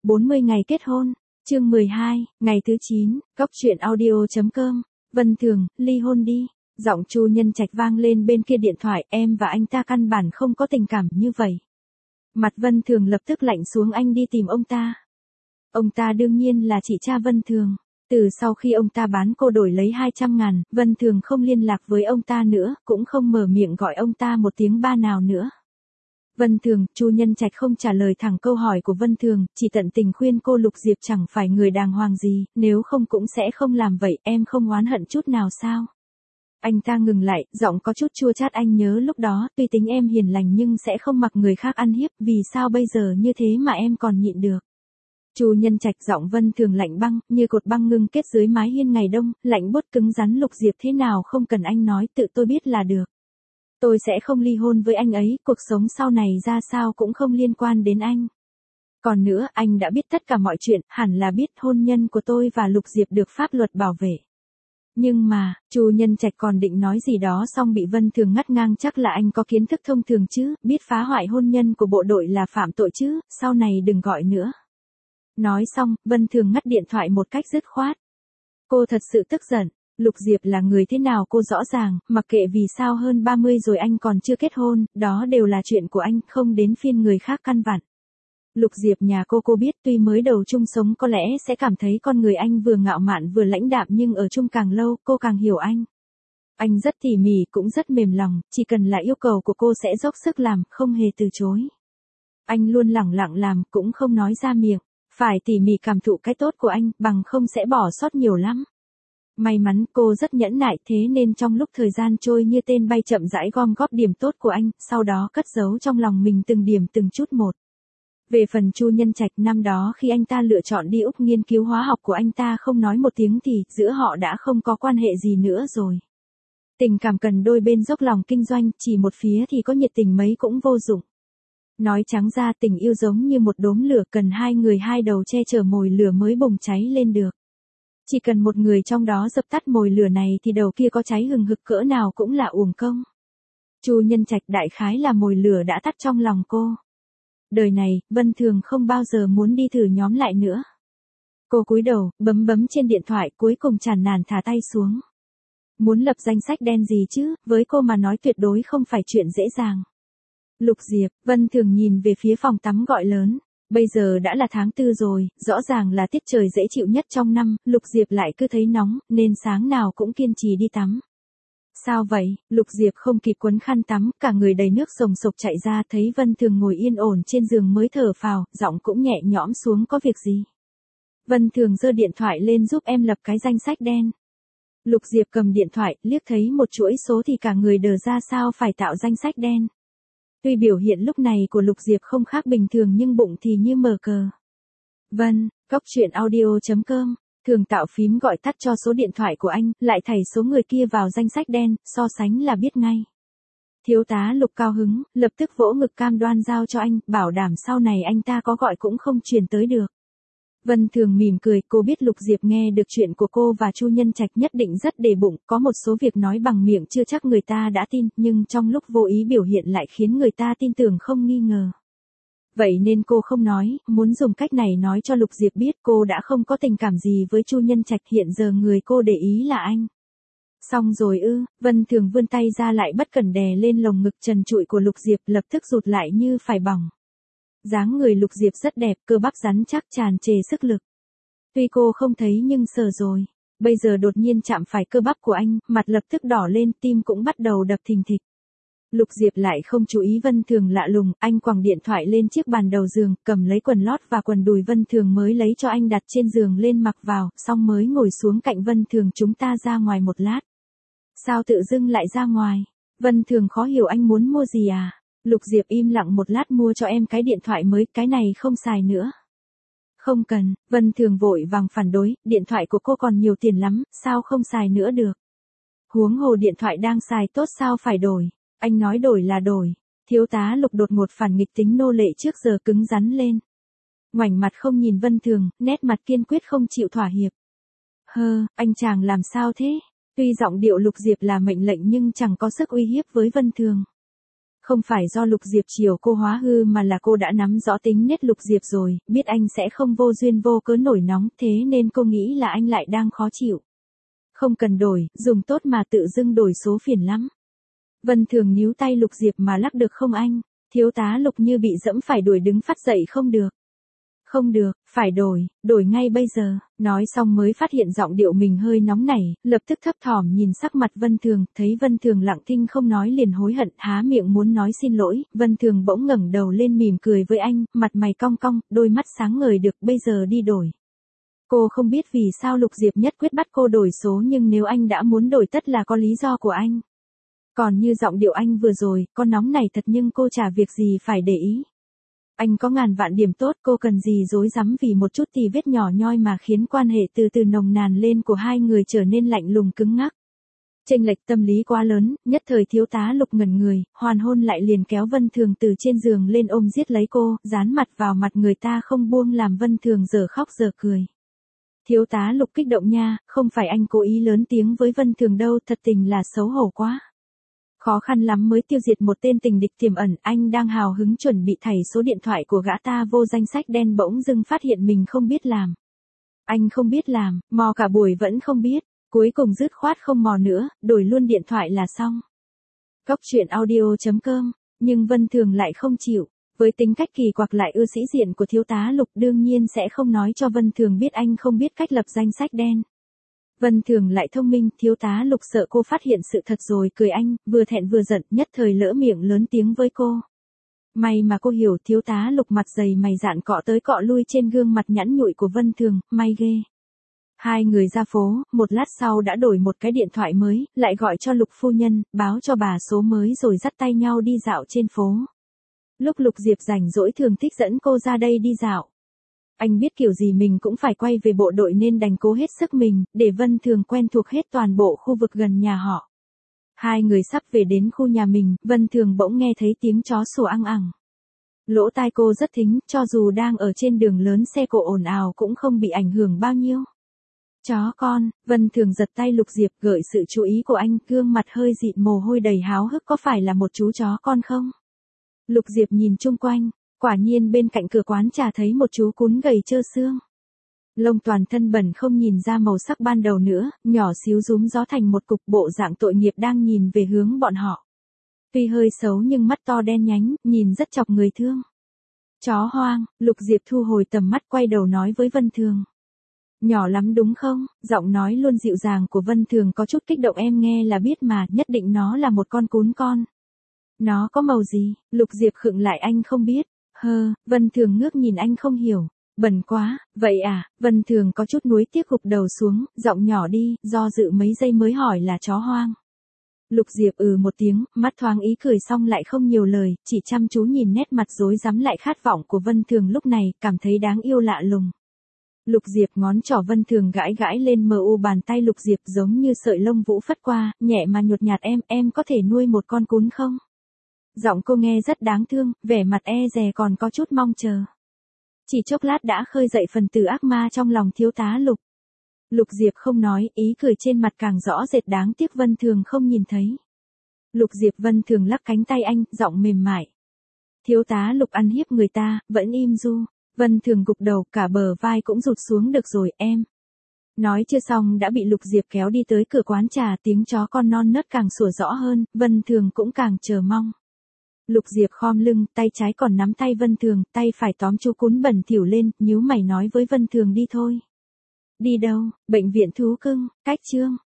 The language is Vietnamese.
40 ngày kết hôn, chương 12, ngày thứ 9, Cóc truyện audio.com, Vân Thường, ly hôn đi. Giọng Chu Nhân Trạch vang lên bên kia điện thoại, em và anh ta căn bản không có tình cảm như vậy. Mặt Vân Thường lập tức lạnh xuống, anh đi tìm ông ta. Ông ta đương nhiên là chị cha Vân Thường. Từ sau khi ông ta bán cô đổi lấy 200.000, Vân Thường không liên lạc với ông ta nữa, cũng không mở miệng gọi ông ta một tiếng ba nào nữa. Vân Thường, Chu Nhân Trạch không trả lời thẳng câu hỏi của Vân Thường, chỉ tận tình khuyên cô Lục Diệp chẳng phải người đàng hoàng gì, nếu không cũng sẽ không làm vậy, em không oán hận chút nào sao? Anh ta ngừng lại, giọng có chút chua chát, anh nhớ lúc đó, tuy tính em hiền lành nhưng sẽ không mặc người khác ăn hiếp, vì sao bây giờ như thế mà em còn nhịn được? Chu Nhân Trạch, giọng Vân Thường lạnh băng, như cột băng ngưng kết dưới mái hiên ngày đông, lạnh buốt cứng rắn. Lục Diệp thế nào không cần anh nói, tự tôi biết là được. Tôi sẽ không ly hôn với anh ấy, cuộc sống sau này ra sao cũng không liên quan đến anh. Còn nữa, anh đã biết tất cả mọi chuyện, hẳn là biết hôn nhân của tôi và Lục Diệp được pháp luật bảo vệ. Nhưng mà, Chu Nhân Trạch còn định nói gì đó xong bị Vân Thường ngắt ngang, chắc là anh có kiến thức thông thường chứ, biết phá hoại hôn nhân của bộ đội là phạm tội chứ, sau này đừng gọi nữa. Nói xong, Vân Thường ngắt điện thoại một cách dứt khoát. Cô thật sự tức giận. Lục Diệp là người thế nào cô rõ ràng, mặc kệ vì sao hơn 30 rồi anh còn chưa kết hôn, đó đều là chuyện của anh, không đến phiên người khác căn vặn. Lục Diệp nhà cô biết tuy mới đầu chung sống có lẽ sẽ cảm thấy con người anh vừa ngạo mạn vừa lãnh đạm, nhưng ở chung càng lâu, cô càng hiểu anh. Anh rất tỉ mỉ cũng rất mềm lòng, chỉ cần là yêu cầu của cô sẽ dốc sức làm, không hề từ chối. Anh luôn lẳng lặng làm, cũng không nói ra miệng, phải tỉ mỉ cảm thụ cái tốt của anh, bằng không sẽ bỏ sót nhiều lắm. May mắn cô rất nhẫn nại, thế nên trong lúc thời gian trôi như tên bay chậm rãi gom góp điểm tốt của anh, sau đó cất giấu trong lòng mình từng điểm từng chút một. Về phần Chu Nhân Trạch, năm đó khi anh ta lựa chọn đi Úc nghiên cứu hóa học của anh ta không nói một tiếng thì giữa họ đã không có quan hệ gì nữa rồi. Tình cảm cần đôi bên dốc lòng kinh doanh, chỉ một phía thì có nhiệt tình mấy cũng vô dụng. Nói trắng ra, tình yêu giống như một đốm lửa, cần hai người hai đầu che chở mồi lửa mới bùng cháy lên được. Chỉ cần một người trong đó dập tắt mồi lửa này thì đầu kia có cháy hừng hực cỡ nào cũng là uổng công. Chu Nhân Trạch đại khái là mồi lửa đã tắt trong lòng cô. Đời này, Vân Thường không bao giờ muốn đi thử nhóm lại nữa. Cô cúi đầu, bấm trên điện thoại, cuối cùng chán nản thả tay xuống. Muốn lập danh sách đen gì chứ, với cô mà nói tuyệt đối không phải chuyện dễ dàng. Lục Diệp, Vân Thường nhìn về phía phòng tắm gọi lớn. Bây giờ đã là tháng 4 rồi, rõ ràng là tiết trời dễ chịu nhất trong năm, Lục Diệp lại cứ thấy nóng, nên sáng nào cũng kiên trì đi tắm. Sao vậy? Lục Diệp không kịp quấn khăn tắm, cả người đầy nước sồng sộc chạy ra, thấy Vân Thường ngồi yên ổn trên giường mới thở phào, giọng cũng nhẹ nhõm xuống, có việc gì? Vân Thường giơ điện thoại lên, giúp em lập cái danh sách đen. Lục Diệp cầm điện thoại, liếc thấy một chuỗi số thì cả người đờ ra, sao phải tạo danh sách đen? Tuy biểu hiện lúc này của Lục Diệp không khác bình thường nhưng bụng thì như mở cờ. Vân, Cóc truyện audio.com, thường tạo phím gọi tắt cho số điện thoại của anh, lại thảy số người kia vào danh sách đen, so sánh là biết ngay. Thiếu tá Lục cao hứng, lập tức vỗ ngực cam đoan giao cho anh, bảo đảm sau này anh ta có gọi cũng không truyền tới được. Vân Thường mỉm cười, cô biết Lục Diệp nghe được chuyện của cô và Chu Nhân Trạch nhất định rất để bụng, có một số việc nói bằng miệng chưa chắc người ta đã tin, nhưng trong lúc vô ý biểu hiện lại khiến người ta tin tưởng không nghi ngờ. Vậy nên cô không nói, muốn dùng cách này nói cho Lục Diệp biết cô đã không có tình cảm gì với Chu Nhân Trạch, hiện giờ người cô để ý là anh. Xong rồi ư? Vân Thường vươn tay ra lại bất cẩn đè lên lồng ngực trần trụi của Lục Diệp, lập tức rụt lại như phải bỏng. Dáng người Lục Diệp rất đẹp, cơ bắp rắn chắc tràn trề sức lực. Tuy cô không thấy nhưng sờ rồi. Bây giờ đột nhiên chạm phải cơ bắp của anh, mặt lập tức đỏ lên, tim cũng bắt đầu đập thình thịch. Lục Diệp lại không chú ý Vân Thường lạ lùng, anh quẳng điện thoại lên chiếc bàn đầu giường, cầm lấy quần lót và quần đùi Vân Thường mới lấy cho anh đặt trên giường lên mặc vào, xong mới ngồi xuống cạnh Vân Thường. Chúng ta ra ngoài một lát. Sao tự dưng lại ra ngoài? Vân Thường khó hiểu, anh muốn mua gì à? Lục Diệp im lặng một lát, mua cho em cái điện thoại mới, cái này không xài nữa. Không cần, Vân Thường vội vàng phản đối, điện thoại của cô còn nhiều tiền lắm, sao không xài nữa được? Huống hồ điện thoại đang xài tốt sao phải đổi? Anh nói đổi là đổi. Thiếu tá Lục đột ngột phản nghịch tính nô lệ trước giờ cứng rắn lên. Ngoảnh mặt không nhìn Vân Thường, nét mặt kiên quyết không chịu thỏa hiệp. Anh chàng làm sao thế? Tuy giọng điệu Lục Diệp là mệnh lệnh nhưng chẳng có sức uy hiếp với Vân Thường. Không phải do Lục Diệp chiều cô hóa hư mà là cô đã nắm rõ tính nết Lục Diệp rồi, biết anh sẽ không vô duyên vô cớ nổi nóng, thế nên cô nghĩ là anh lại đang khó chịu. Không cần đổi, dùng tốt mà tự dưng đổi số phiền lắm. Vân Thường níu tay Lục Diệp mà lắc được không anh? Thiếu tá Lục như bị dẫm phải đuổi đứng phát dậy không được. Không được, phải đổi ngay bây giờ. Nói xong mới phát hiện giọng điệu mình hơi nóng nảy, lập tức thấp thỏm nhìn sắc mặt Vân Thường, thấy Vân Thường lặng thinh không nói liền hối hận, há miệng muốn nói xin lỗi, Vân Thường bỗng ngẩng đầu lên mỉm cười với anh, mặt mày cong cong, đôi mắt sáng ngời được, bây giờ đi đổi. Cô không biết vì sao Lục Diệp nhất quyết bắt cô đổi số nhưng nếu anh đã muốn đổi tất là có lý do của anh. Còn như giọng điệu anh vừa rồi, có nóng này thật nhưng cô chả việc gì phải để ý. Anh có ngàn vạn điểm tốt, cô cần gì rối rắm vì một chút tì vết nhỏ nhoi mà khiến quan hệ từ từ nồng nàn lên của hai người trở nên lạnh lùng cứng ngắc. Chênh lệch tâm lý quá lớn, nhất thời thiếu tá Lục ngẩn người, hoàn hôn lại liền kéo Vân Thường từ trên giường lên ôm giết lấy cô, dán mặt vào mặt người ta không buông làm Vân Thường giờ khóc giờ cười. Thiếu tá Lục kích động nha, không phải anh cố ý lớn tiếng với Vân Thường đâu, thật tình là xấu hổ quá. Khó khăn lắm mới tiêu diệt một tên tình địch tiềm ẩn, anh đang hào hứng chuẩn bị thảy số điện thoại của gã ta vô danh sách đen bỗng dưng phát hiện mình không biết làm. Anh không biết làm, mò cả buổi vẫn không biết, cuối cùng dứt khoát không mò nữa, đổi luôn điện thoại là xong. Cóc truyện audio.com, nhưng Vân Thường lại không chịu. Với tính cách kỳ quặc lại ưa sĩ diện của thiếu tá Lục đương nhiên sẽ không nói cho Vân Thường biết anh không biết cách lập danh sách đen. Vân Thường lại thông minh, thiếu tá Lục sợ cô phát hiện sự thật rồi cười anh, vừa thẹn vừa giận, nhất thời lỡ miệng lớn tiếng với cô. May mà cô hiểu, thiếu tá Lục mặt dày mày dạn cọ tới cọ lui trên gương mặt nhẵn nhụi của Vân Thường, may ghê. Hai người ra phố, một lát sau đã đổi một cái điện thoại mới, lại gọi cho Lục phu nhân, báo cho bà số mới rồi dắt tay nhau đi dạo trên phố. Lúc Lục Diệp rảnh rỗi thường thích dẫn cô ra đây đi dạo. Anh biết kiểu gì mình cũng phải quay về bộ đội nên đành cố hết sức mình, để Vân Thường quen thuộc hết toàn bộ khu vực gần nhà họ. Hai người sắp về đến khu nhà mình, Vân Thường bỗng nghe thấy tiếng chó sủa ăng ẳng. Lỗ tai cô rất thính, cho dù đang ở trên đường lớn xe cộ ồn ào cũng không bị ảnh hưởng bao nhiêu. Chó con, Vân Thường giật tay Lục Diệp gợi sự chú ý của anh, gương mặt hơi dịt mồ hôi đầy háo hức, có phải là một chú chó con không? Lục Diệp nhìn chung quanh, quả nhiên bên cạnh cửa quán trà thấy một chú cún gầy trơ xương. Lông toàn thân bẩn không nhìn ra màu sắc ban đầu nữa, nhỏ xíu rúm gió thành một cục, bộ dạng tội nghiệp đang nhìn về hướng bọn họ. Tuy hơi xấu nhưng mắt to đen nhánh, nhìn rất chọc người thương. Chó hoang, Lục Diệp thu hồi tầm mắt quay đầu nói với Vân Thường. Nhỏ lắm đúng không? Giọng nói luôn dịu dàng của Vân Thường có chút kích động, em nghe là biết mà, nhất định nó là một con cún con. Nó có màu gì? Lục Diệp khựng lại, anh không biết. Vân Thường ngước nhìn anh không hiểu. Bẩn quá, vậy à? Vân Thường có chút nuối tiếc gục đầu xuống, giọng nhỏ đi, do dự mấy giây mới hỏi là chó hoang. Lục Diệp một tiếng, mắt thoáng ý cười xong lại không nhiều lời, chỉ chăm chú nhìn nét mặt rối rắm lại khát vọng của Vân Thường lúc này, cảm thấy đáng yêu lạ lùng. Lục Diệp ngón trỏ Vân Thường gãi gãi lên bàn tay Lục Diệp giống như sợi lông vũ phất qua, nhẹ mà nhột nhạt, em có thể nuôi một con cún không? Giọng cô nghe rất đáng thương, vẻ mặt e dè còn có chút mong chờ. Chỉ chốc lát đã khơi dậy phần tử ác ma trong lòng thiếu tá Lục. Lục Diệp không nói, ý cười trên mặt càng rõ rệt, đáng tiếc Vân Thường không nhìn thấy. Lục Diệp Vân Thường lắc cánh tay anh, giọng mềm mại. Thiếu tá Lục ăn hiếp người ta, vẫn im du. Vân Thường gục đầu, cả bờ vai cũng rụt xuống, được rồi em. Nói chưa xong đã bị Lục Diệp kéo đi tới cửa quán trà, tiếng chó con non nớt càng sủa rõ hơn, Vân Thường cũng càng chờ mong. Lục Diệp khom lưng, tay trái còn nắm tay Vân Thường, tay phải tóm chú cún bẩn thỉu lên, nhíu mày nói với Vân Thường đi thôi. Đi đâu? Bệnh viện thú cưng, cách Trương.